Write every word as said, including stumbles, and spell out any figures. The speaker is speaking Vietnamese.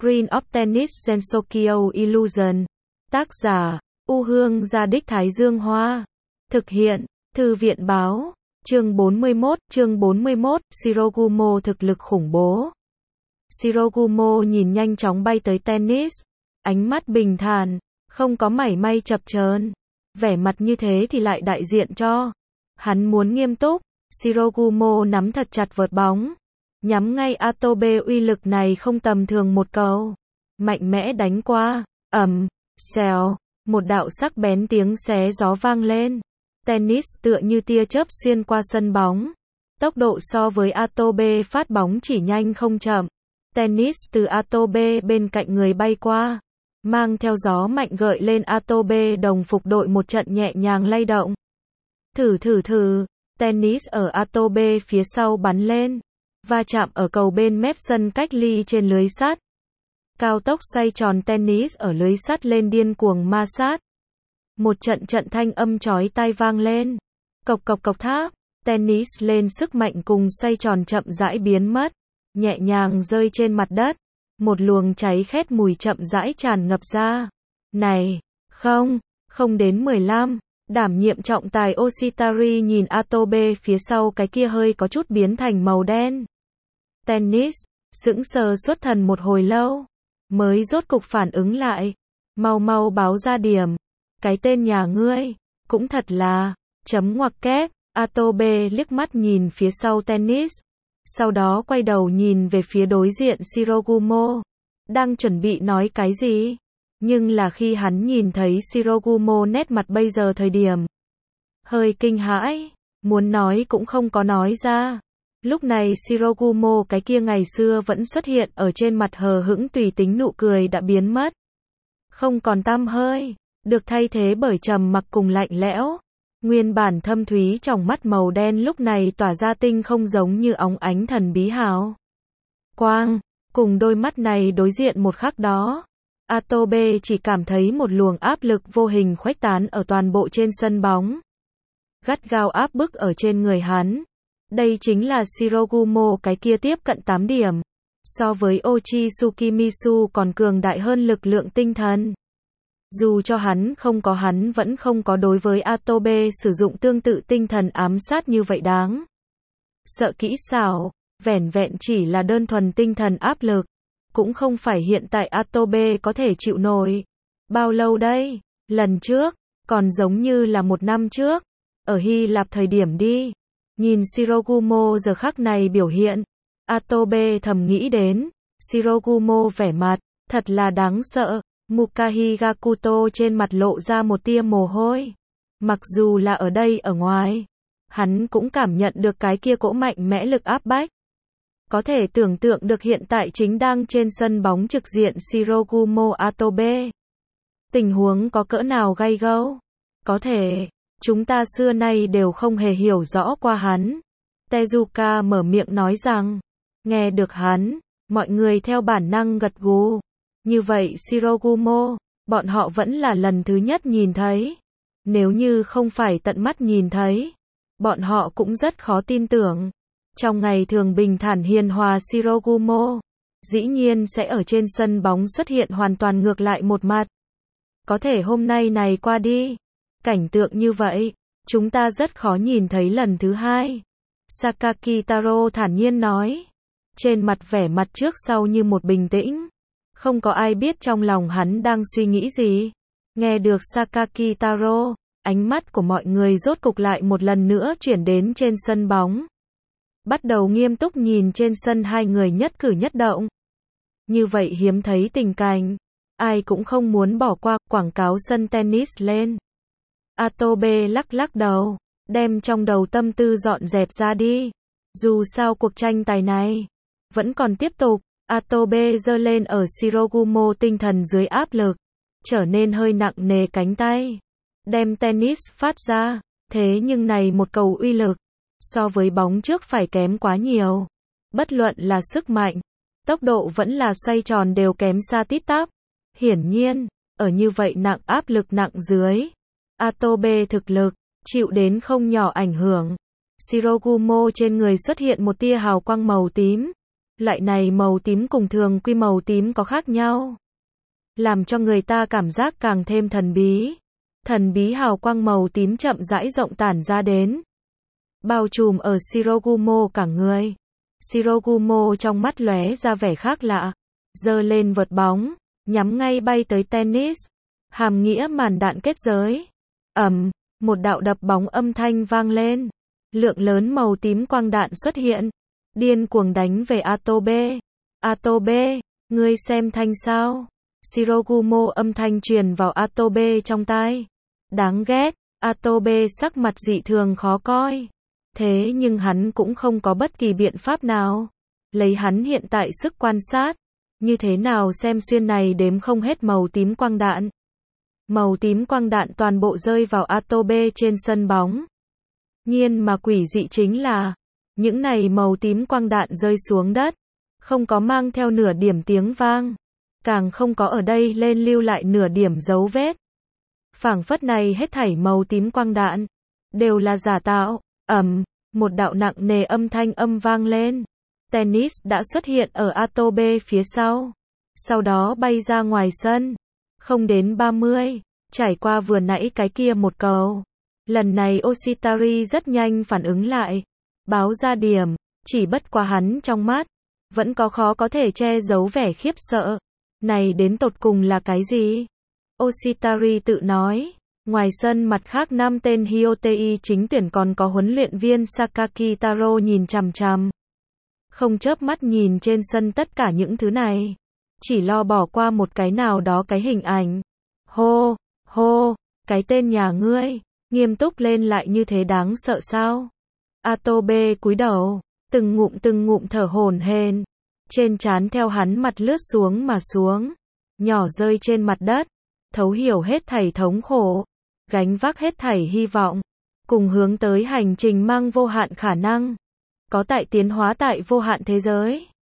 Screen of Tennis Gensokyo Illusion. Tác giả, U Hương Gia Đích Thái Dương Hoa. Thực hiện, Thư viện Báo. Chương bốn mươi mốt, chương bốn mươi mốt, Shirogumo thực lực khủng bố. Shirogumo nhìn nhanh chóng bay tới tennis. Ánh mắt bình thản, không có mảy may chập chờn. Vẻ mặt như thế thì lại đại diện cho hắn muốn nghiêm túc. Shirogumo nắm thật chặt vợt bóng, nhắm ngay Atobe. Uy lực này không tầm thường, một cầu mạnh mẽ đánh qua, ầm, xèo, một đạo sắc bén tiếng xé gió vang lên. Tennis tựa như tia chớp xuyên qua sân bóng. Tốc độ so với Atobe phát bóng chỉ nhanh không chậm. Tennis từ Atobe bên cạnh người bay qua, mang theo gió mạnh gợi lên Atobe. Đồng phục đội một trận nhẹ nhàng lay động. Thử thử thử, tennis ở Atobe phía sau bắn lên, va chạm ở cầu bên mép sân cách ly trên lưới sắt. Cao tốc xoay tròn, tennis ở lưới sắt lên điên cuồng ma sát. Một trận trận thanh âm chói tai vang lên. Cộc cộc cộc tháp, tennis lên sức mạnh cùng xoay tròn chậm rãi biến mất, nhẹ nhàng rơi trên mặt đất. Một luồng cháy khét mùi chậm rãi tràn ngập ra. Này, không, không đến mười lăm. Đảm nhiệm trọng tài Oshitari nhìn Atobe phía sau cái kia hơi có chút biến thành màu đen. Tennis, sững sờ xuất thần một hồi lâu, mới rốt cục phản ứng lại. Mau mau báo ra điểm. Cái tên nhà ngươi, cũng thật là, chấm ngoặc kép. Atobe liếc mắt nhìn phía sau tennis, sau đó quay đầu nhìn về phía đối diện Shirogumo, đang chuẩn bị nói cái gì. Nhưng là khi hắn nhìn thấy Shirogumo nét mặt bây giờ thời điểm hơi kinh hãi, muốn nói cũng không có nói ra. Lúc này Shirogumo cái kia ngày xưa vẫn xuất hiện ở trên mặt hờ hững tùy tính nụ cười đã biến mất, không còn tăm hơi, được thay thế bởi trầm mặc cùng lạnh lẽo. Nguyên bản thâm thúy tròng mắt màu đen lúc này tỏa ra tinh không giống như óng ánh thần bí hào quang. Cùng đôi mắt này đối diện một khắc đó, Atobe chỉ cảm thấy một luồng áp lực vô hình khuếch tán ở toàn bộ trên sân bóng, gắt gao áp bức ở trên người hắn. Đây chính là Shirogumo cái kia tiếp cận tám điểm, so với Ochi-Tsukimisu còn cường đại hơn lực lượng tinh thần. Dù cho hắn không có, hắn vẫn không có đối với Atobe sử dụng tương tự tinh thần ám sát như vậy đáng sợ kỹ xảo, vẻn vẹn chỉ là đơn thuần tinh thần áp lực, cũng không phải hiện tại Atobe có thể chịu nổi. Bao lâu đây? Lần trước, còn giống như là một năm trước, ở Hy Lạp thời điểm đi. Nhìn Shirogumo giờ khắc này biểu hiện, Atobe thầm nghĩ đến, Shirogumo vẻ mặt, thật là đáng sợ. Mukahi Gakuto trên mặt lộ ra một tia mồ hôi. Mặc dù là ở đây ở ngoài, hắn cũng cảm nhận được cái kia cỗ mạnh mẽ lực áp bách. Có thể tưởng tượng được hiện tại chính đang trên sân bóng trực diện Shirogumo Atobe. Tình huống có cỡ nào gay gẫu. Có thể, chúng ta xưa nay đều không hề hiểu rõ qua hắn. Tezuka mở miệng nói rằng, nghe được hắn, mọi người theo bản năng gật gù. Như vậy Shirogumo, bọn họ vẫn là lần thứ nhất nhìn thấy. Nếu như không phải tận mắt nhìn thấy, bọn họ cũng rất khó tin tưởng. Trong ngày thường bình thản hiền hòa Shirogumo, dĩ nhiên sẽ ở trên sân bóng xuất hiện hoàn toàn ngược lại một mặt. Có thể hôm nay này qua đi, cảnh tượng như vậy, chúng ta rất khó nhìn thấy lần thứ hai. Sakaki Taro thản nhiên nói, trên mặt vẻ mặt trước sau như một bình tĩnh. Không có ai biết trong lòng hắn đang suy nghĩ gì. Nghe được Sakaki Taro, ánh mắt của mọi người rốt cục lại một lần nữa chuyển đến trên sân bóng. Bắt đầu nghiêm túc nhìn trên sân hai người nhất cử nhất động. Như vậy hiếm thấy tình cảnh, ai cũng không muốn bỏ qua. Quảng cáo sân tennis lên. Atobe lắc lắc đầu, đem trong đầu tâm tư dọn dẹp ra đi. Dù sao cuộc tranh tài này vẫn còn tiếp tục. Atobe giơ lên ở Shirogumo tinh thần dưới áp lực, trở nên hơi nặng nề cánh tay, đem tennis phát ra. Thế nhưng này một cầu uy lực, so với bóng trước phải kém quá nhiều. Bất luận là sức mạnh, tốc độ vẫn là xoay tròn đều kém xa tít tắp. Hiển nhiên, ở như vậy nặng áp lực nặng dưới, Atobe thực lực, chịu đến không nhỏ ảnh hưởng. Shirogumo trên người xuất hiện một tia hào quang màu tím. Loại này màu tím cùng thường quy màu tím có khác nhau, làm cho người ta cảm giác càng thêm thần bí. Thần bí hào quang màu tím chậm rãi rộng tản ra đến, bao trùm ở Shirogumo cả người. Shirogumo trong mắt lóe ra vẻ khác lạ, giơ lên vợt bóng, nhắm ngay bay tới tennis. Hàm nghĩa màn đạn kết giới. Ầm, một đạo đập bóng âm thanh vang lên. Lượng lớn màu tím quang đạn xuất hiện, điên cuồng đánh về Atobe. Atobe, ngươi xem thanh sao? Shirogumo âm thanh truyền vào Atobe trong tai. Đáng ghét, Atobe sắc mặt dị thường khó coi. Thế nhưng hắn cũng không có bất kỳ biện pháp nào. Lấy hắn hiện tại sức quan sát, như thế nào xem xuyên này đếm không hết màu tím quang đạn. Màu tím quang đạn toàn bộ rơi vào Atobe trên sân bóng. Nhiên mà quỷ dị chính là, những này màu tím quang đạn rơi xuống đất, không có mang theo nửa điểm tiếng vang, càng không có ở đây lên lưu lại nửa điểm dấu vết. Phảng phất này hết thảy màu tím quang đạn đều là giả tạo. Ầm, một đạo nặng nề âm thanh âm vang lên. Tennis đã xuất hiện ở Atobe phía sau, sau đó bay ra ngoài sân. Không đến ba mươi, trải qua vừa nãy cái kia một cầu. Lần này Oshitari rất nhanh phản ứng lại, báo ra điểm, chỉ bất quá hắn trong mắt vẫn có khó có thể che giấu vẻ khiếp sợ. Này đến tột cùng là cái gì? Oshitari tự nói. Ngoài sân mặt khác năm tên Hyotei chính tuyển còn có huấn luyện viên Sakaki Taro nhìn chằm chằm, không chớp mắt nhìn trên sân tất cả những thứ này, chỉ lo bỏ qua một cái nào đó cái hình ảnh. Hô, hô, cái tên nhà ngươi, nghiêm túc lên lại như thế đáng sợ sao? Atobe cúi đầu, từng ngụm từng ngụm thở hổn hển, trên trán theo hắn mặt lướt xuống mà xuống, nhỏ rơi trên mặt đất, thấu hiểu hết thảy thống khổ, gánh vác hết thảy hy vọng, cùng hướng tới hành trình mang vô hạn khả năng, có tại tiến hóa tại vô hạn thế giới.